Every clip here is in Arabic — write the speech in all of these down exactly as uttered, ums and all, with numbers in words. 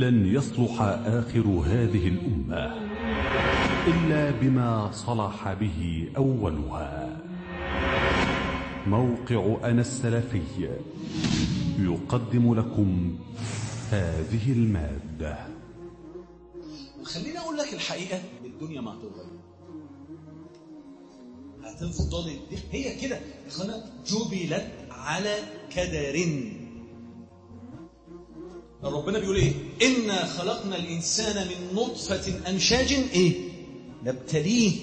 لن يصلح آخر هذه الأمة إلا بما صلح به أولها. موقع أنا السلفي يقدم لكم هذه المادة. خليني أقول لك الحقيقة، الدنيا ما هتفضل هتفضل هي كده. جبلت على كدر. ربنا بيقول ايه؟ إنا خلقنا الإنسان من نطفة أمشاج ايه نبتليه.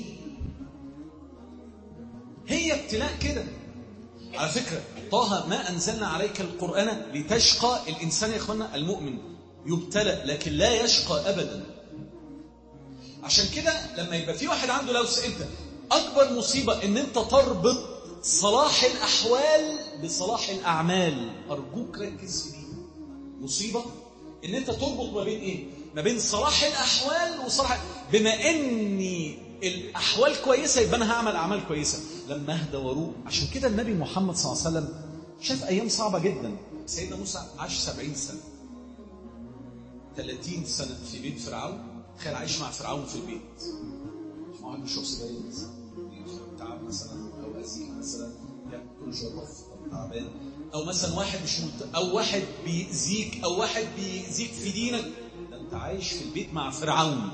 هي ابتلاء كده. على فكرة طه ما أنزلنا عليك القرآن لتشقى. الإنسان يا إخوانا المؤمن يبتلى لكن لا يشقى أبدا. عشان كده لما يبقى في واحد عنده لوس، انت أكبر مصيبة إن أنت تربط صلاح الأحوال بصلاح الأعمال. أرجوك ركز في دي. مصيبة إن أنت تربط ما بين إيه؟ ما بين صلاح الأحوال وصلاح. بما إني الأحوال كويسة يبقى أنا هعمل أعمال كويسة لما أهدى وروق. عشان كده النبي محمد صلى الله عليه وسلم شاف أيام صعبة جدا. سيدنا موسى عاش سبعين سنة، ثلاثين سنة في بيت فرعون. تخيل عايش مع فرعون في البيت، مش معاه بيشرب سجاير مثلا، تعب مثلا، أو أزيك مثلا، ياكل شرف أو تعبان، أو مثلا واحد مش مت... أو واحد بيأذيك، أو واحد بيأذيك في دينك. ده أنت عايش في البيت مع فرعون.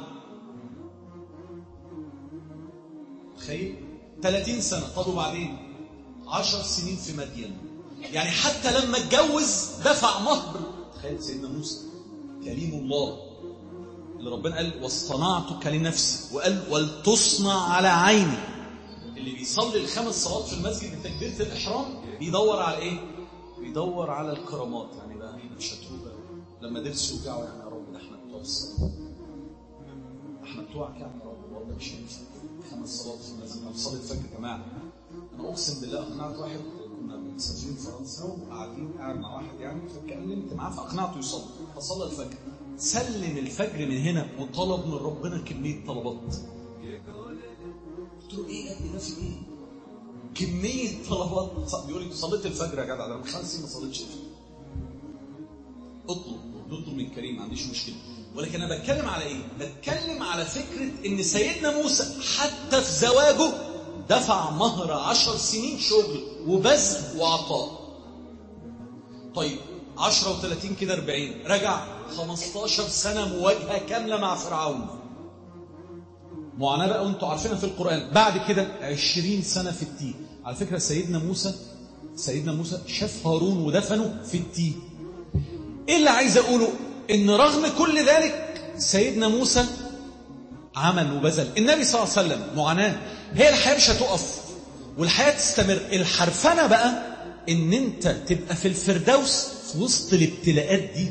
تخيل ثلاثين سنة. طب وبعدين عشر سنين في مدين. يعني حتى لما اتجوز دفع مهر. تخيل سيدنا موسى كليم الله اللي ربنا قال واصطنعتك لنفسي، وقال ولتصنع على عيني. اللي بيصلي الخمس صلوات في المسجد بتكبيرة الإحرام بيدور على إيه؟ بيدور على الكرامات. يعني بقى مش هتوبة لما درسوا وجعوا. يعني يا رب ده احنا بتوع الصلاة، احنا بتوعك يعني يا رب. والله مش هينفع خمس صلوات في المسجد. انا بصلي الفجر يا جماعة. أنا أقسم بالله أقنعت واحد، كنا مسافرين فرنسا وقاعدين قاعد مع واحد يعني، فكلمت معاه فأقنعته يصلي، فصلى الفجر. سلم الفجر من هنا وطلب من ربنا كمية طلبات. قلت له ايه يا ابني ده في ايه؟ كمية طلبات. بيقول لي صليت الفجر يا جدع، ده من خمس سنين ما صليتش الفجر. اطلب اطلب من كريم، ما عنديش مشكلة. ولكن انا بتكلم على ايه؟ بتكلم على فكرة ان سيدنا موسى حتى في زواجه دفع مهر عشر سنين شغل وبذل وعطاء. طيب عشرة وثلاثين كده أربعين، رجع خمستاشر سنة مواجهة كاملة مع فرعون. معاناة بقى وانتوا عارفينها في القرآن. بعد كده عشرين سنة في التيه. على فكرة سيدنا موسى سيدنا موسى شاف هارون ودفنه في التيه. ايه اللي عايز اقوله؟ ان رغم كل ذلك سيدنا موسى عمل وبذل. النبي صلى الله عليه وسلم معاناة. هي الحياة مش هتقف والحياة تستمر. الحرفنة بقى ان انت تبقى في الفردوس في وسط الابتلاءات دي.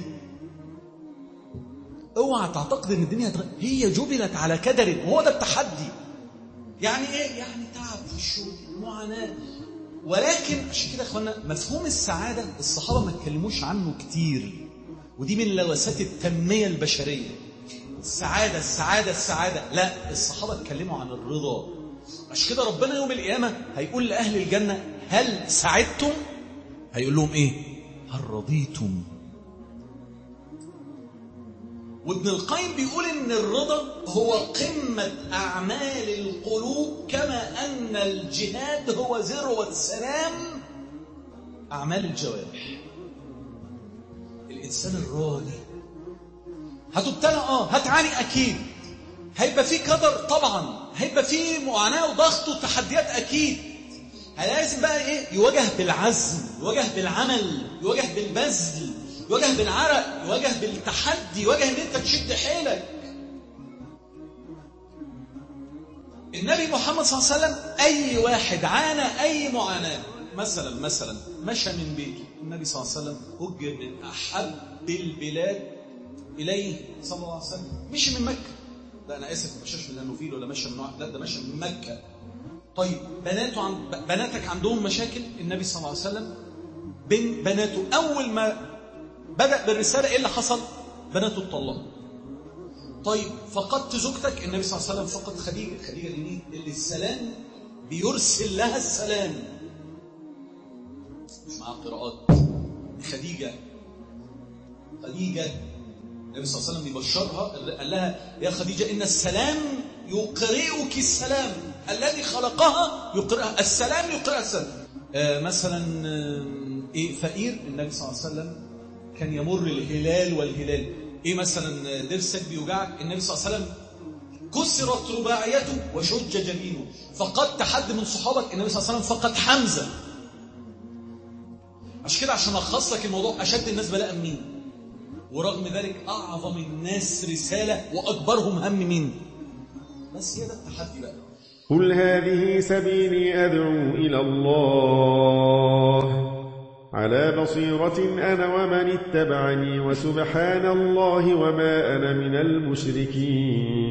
اوعى تعتقد ان الدنيا هتغير. هي جبلت على كدر. وهو ده التحدي. يعني ايه؟ يعني تعب في الشغل، معاناة. ولكن عشان كده يا اخوانا مفهوم السعادة الصحابة ما اتكلموش عنه كتير، ودي من لوثات التنمية البشرية. السعادة السعادة السعادة لا، الصحابة اتكلموا عن الرضا. عشان كده ربنا يوم القيامة هيقول لأهل الجنة هل سعدتم؟ هيقول لهم ايه؟ هل رضيتم؟ وابن القيم بيقول ان الرضا هو قمة أعمال القلوب، كما أن الجهاد هو ذروة سلام أعمال الجوارح. الإنسان الراضي هتبتلى اه هتعاني أكيد، هيبقى فيه قدر طبعا، هيبقى فيه معاناة وضغط وتحديات أكيد. لازم بقى ايه؟ يواجه بالعزم، يواجه بالعمل، يواجه بالبذل، يواجه بالعرق، يواجه بالتحدي، يواجه ان انت تشد حيلك. النبي محمد صلى الله عليه وسلم اي واحد عانى اي معاناة، مثلا مثلا مشى من بيته. النبي صلى الله عليه وسلم هجر من احب البلاد اليه صلى الله عليه وسلم. مشي من مكة. لا انا اسف، ما مشاش من النوفيل ولا مشى من واحد، لا ده مشى من مكة. طيب بناته عن... بناتك عندهم مشاكل. النبي صلى الله عليه وسلم بين بناته اول ما بدأ بالرسالة ايه اللي حصل؟ بناته اتطلقوا. طيب فقدت زوجتك. النبي صلى الله عليه وسلم فقد خديجة. خديجة دي اللي السلام بيرسل لها السلام، مش معها قراءات. خديجة خديجة النبي صلى الله عليه وسلم بيبشرها، قال لها يا خديجة إن السلام يقرئك السلام، الذي خلقها يقرئها السلام، يقرئها السلام. آه مثلا آه إيه فقير، النبي صلى الله عليه وسلم كان يمر الهلال والهلال. إيه مثلا ضرسك بيوجعك، النبي صلى الله عليه وسلم كسرت رباعيته وشج جبينه، فقدت حد من صحابك، النبي صلى الله عليه وسلم فقد حمزة. عشان كده عشان ألخص لك الموضوع، أشد الناس بلاء مين؟ ورغم ذلك أعظم الناس رسالة وأكبرهم هم مين؟ بس هي ده التحدي بقى. قل هذه سبيلي أدعو إلى الله على بصيرة أنا ومن اتبعني وسبحان الله وما أنا من المشركين.